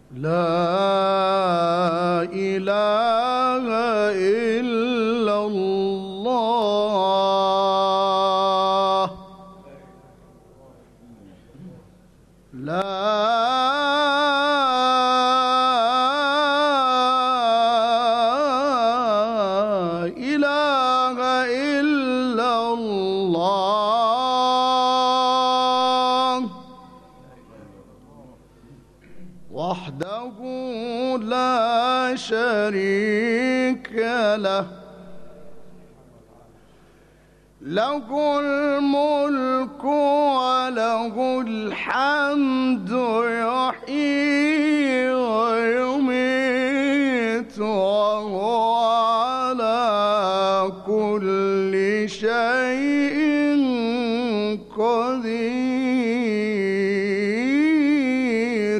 لا إله إلا الله. لا إله إلا الله وحده لا شريك له، له الملك وله الحمد، يحيي ويميت وهو على كل شيء قدير.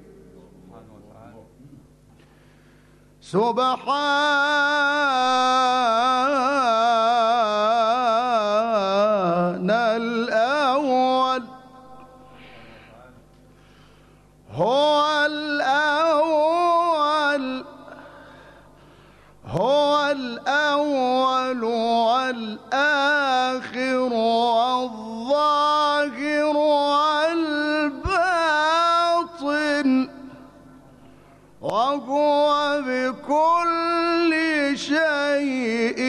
سبحان الأول هو الأول، هو الأول والآخر والظاهر والباطن، وهو بكل شيء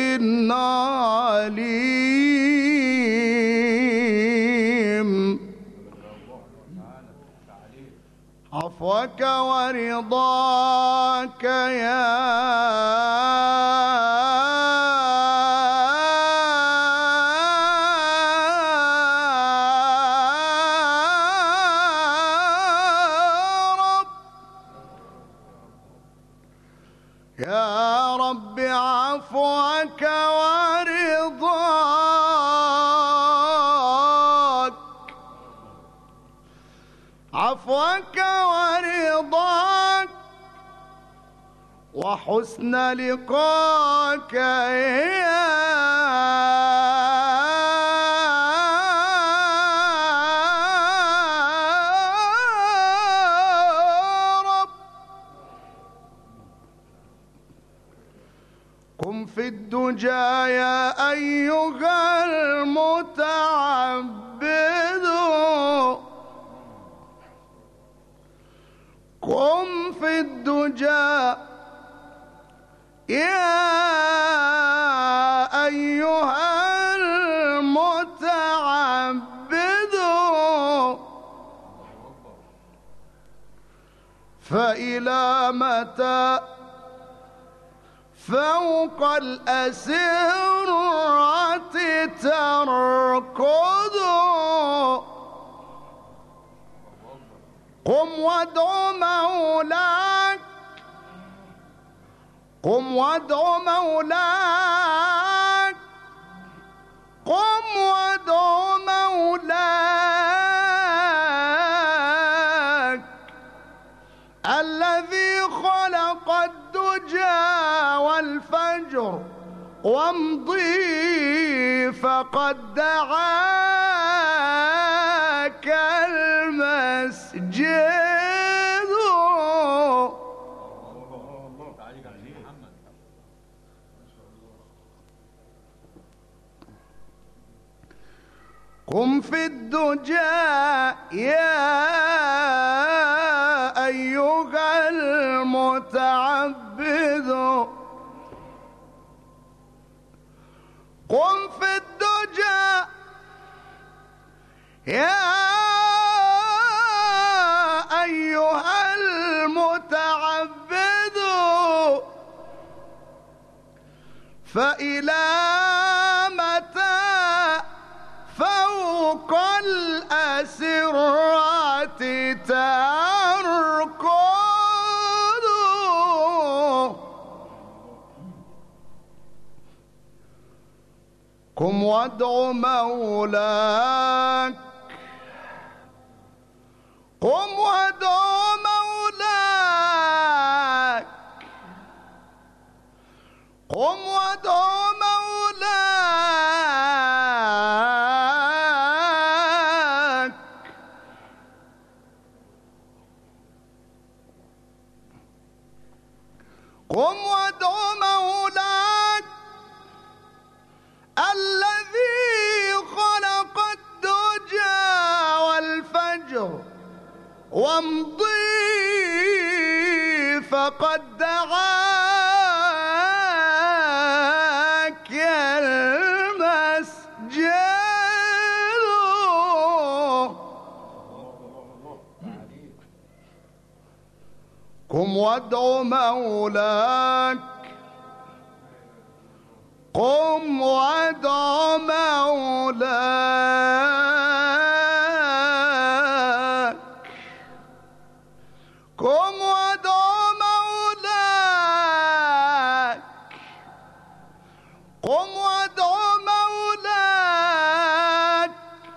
عليم. عفوك ورضاك يا يا رب، عفوك ورضاك، عفوك ورضاك وحسن لقاك يا قم في الدجى يا أيها المتعبد، قم في الدجى يا أيها المتعبد، فإلى متى فوق الأسرة تركض؟ قم وادع مولاك، قم وادع مولاك، قم وادع مولاك الذي خلق الدجى والفجر، وامضي فقد دعاك المسجد. قم في الدجى يا أيها المتعبد، قم في الدجى يا أيها المتعبد، فإلى متى فوق الأسرة تركض؟ قم وادع مولاك، قم وادع مولاك، قم وادع مولاك قم وادع مولاك الذي خلق الدجى والفجر وامضي فقد دعاك المسجد. قم وادع مولاك قم وادع مولاك قم وادع مولاك قم وادع مولاك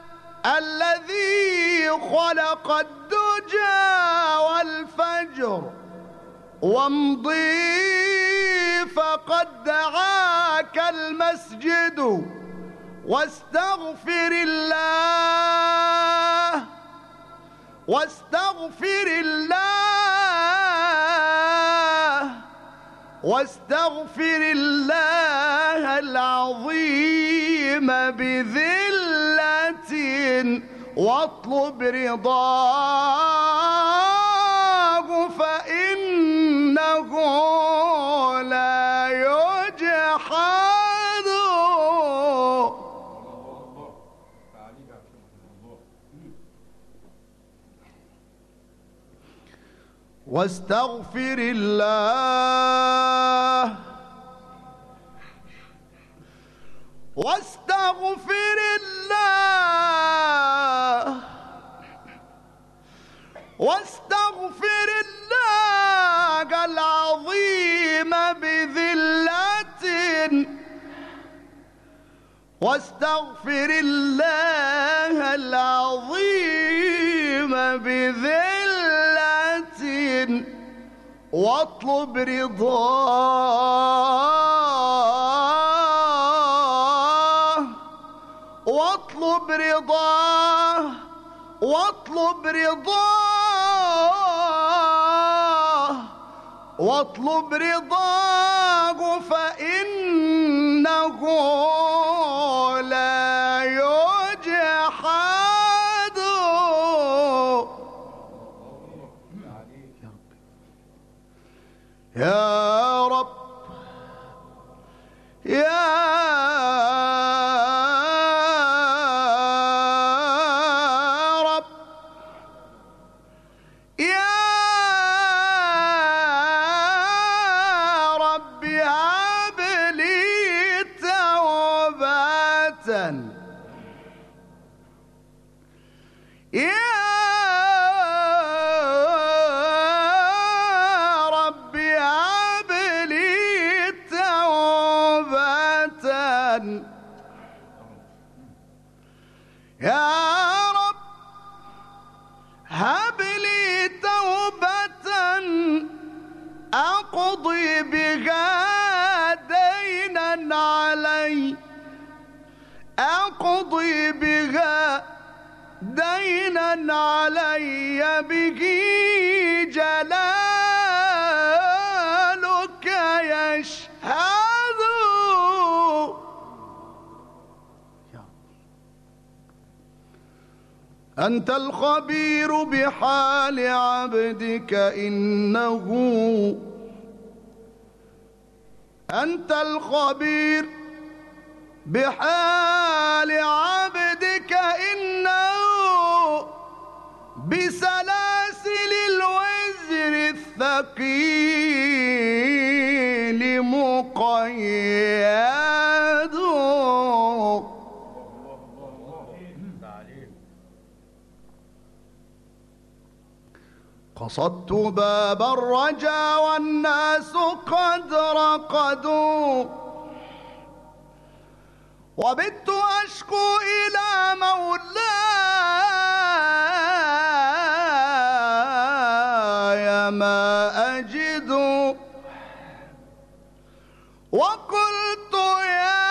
الذي خلق الدجى والفجر وامضي فقد دعاك المسجد. واستغفر الله واستغفر الله واستغفر الله العظيم بذلة واطلب رضاه فإنه لا يجحد. واستغفر الله واستغفر الله واستغفر الله العظيم بذلة واستغفر الله العظيم بذلة واطلب رضاه واطلب رضاه واطلب رضاه واطلب رضاه فإنه لا يجحد. يا رب يا رب يا رب هب لي توبة يا رب هب لي توبة يا رب هب لي توبة أقضي بها دينا علي أقضي بها دينا علي به جلالك يشهد. أنت الخبير بحال عبدك إنه أنت الخبير بحال عبدك إنه بسلاسل الوزر الثقيل مقيد. قصدت باب الرجا والناس قد رقدوا وبت أشكو إلى مولاي ما أجد وقلت يا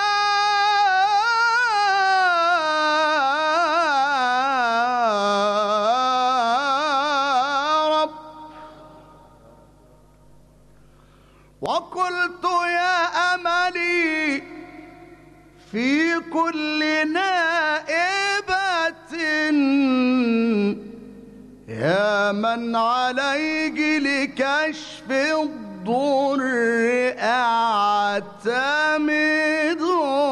رب وقلت يا أملي في كل نائبة يا من عليه لكشف الضر أعتمد.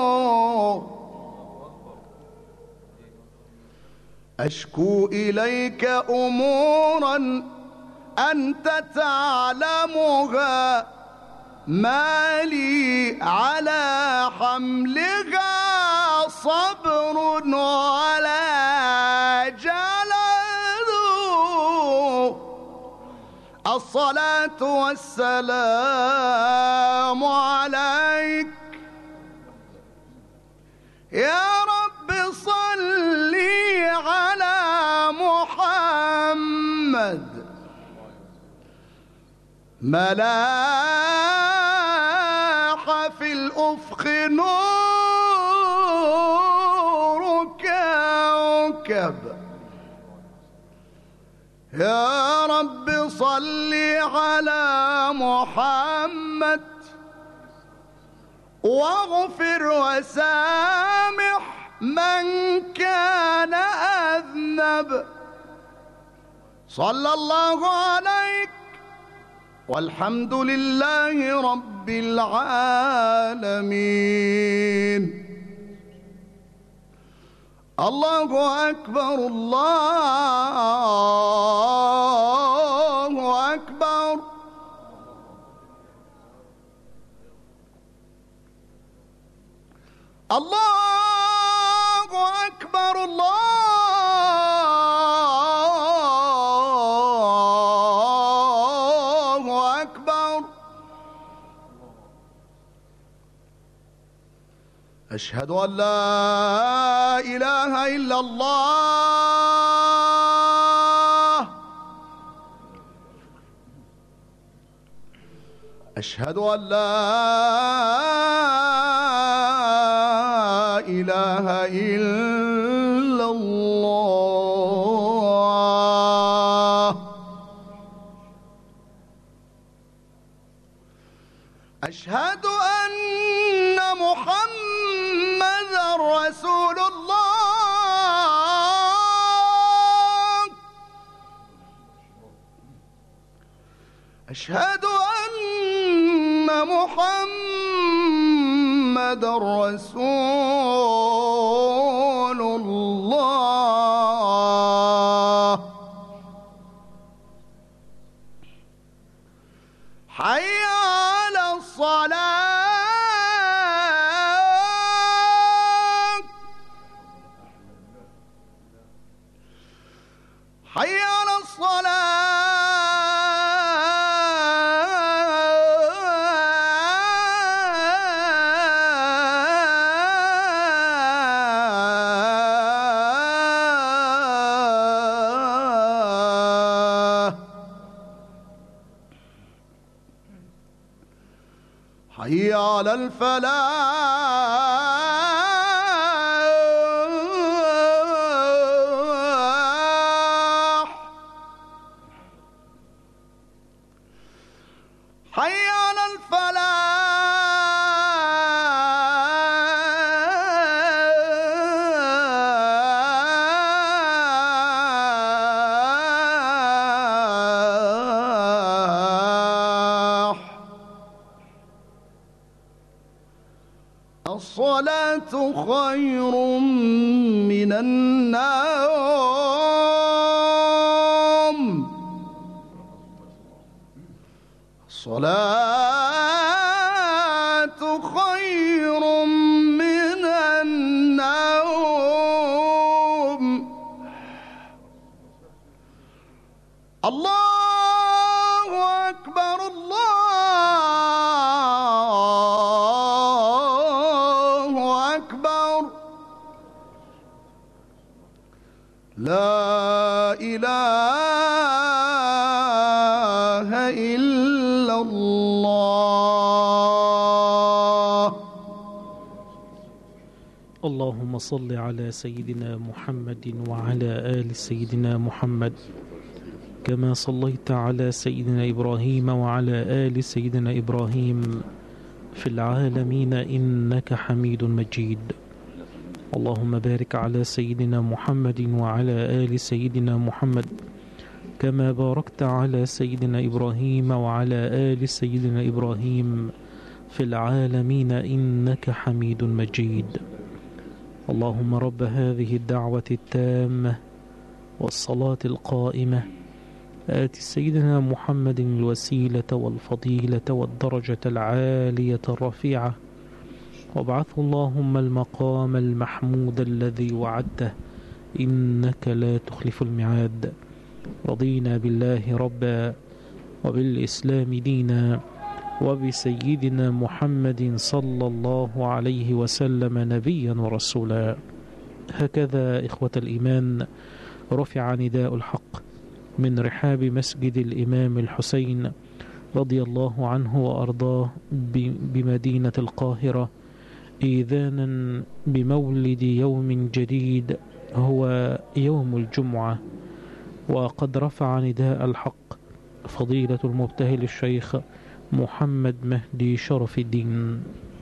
أشكو إليك أمورا أنت تعلمها ما لي على حملها صبر ولا جلد. الصلاة والسلام عليك يا رب، صل على محمد ملاح في الأفق نور كوكب. يا رب صل على محمد واغفر وسامح من كان أذنب. صلى الله عليك والحمد لله رب العالمين. الله أكبر الله أكبر. الله أكبر الله أكبر. أشهد أن لا إله إلا الله. أشهد أن لا إله إلا الله. أشهد أن محمدًا رسول الله. أشهد أن محمدًا رسول الله. حي على الصلاة. حي على الصلاة. حي على الفلاح. حي على الفلاح. الصلاة خير من النوم. الصلاة خير من النوم. الله أكبر الله أكبر. لا إله إلا الله. اللهم صل على سيدنا محمد وعلى آل سيدنا محمد كما صليت على سيدنا إبراهيم وعلى آل سيدنا إبراهيم في العالمين إنك حميد مجيد. اللهم بارك على سيدنا محمد وعلى آل سيدنا محمد كما باركت على سيدنا إبراهيم وعلى آل سيدنا إبراهيم في العالمين إنك حميد مجيد. اللهم رب هذه الدعوة التامة والصلاة القائمة آت سيدنا محمد الوسيلة والفضيلة والدرجة العالية الرفيعة وابعثه اللهم المقام المحمود الذي وعدته إنك لا تخلف الميعاد. رضينا بالله ربا وبالإسلام دينا وبسيدنا محمد صلى الله عليه وسلم نبيا ورسولا. هكذا إخوة الإيمان رفع نداء الحق من رحاب مسجد الإمام الحسين رضي الله عنه وأرضاه بمدينة القاهرة إيذانا بمولد يوم جديد هو يوم الجمعة. وقد رفع نداء الحق فضيلة المبتهل الشيخ محمد مهدي شرف الدين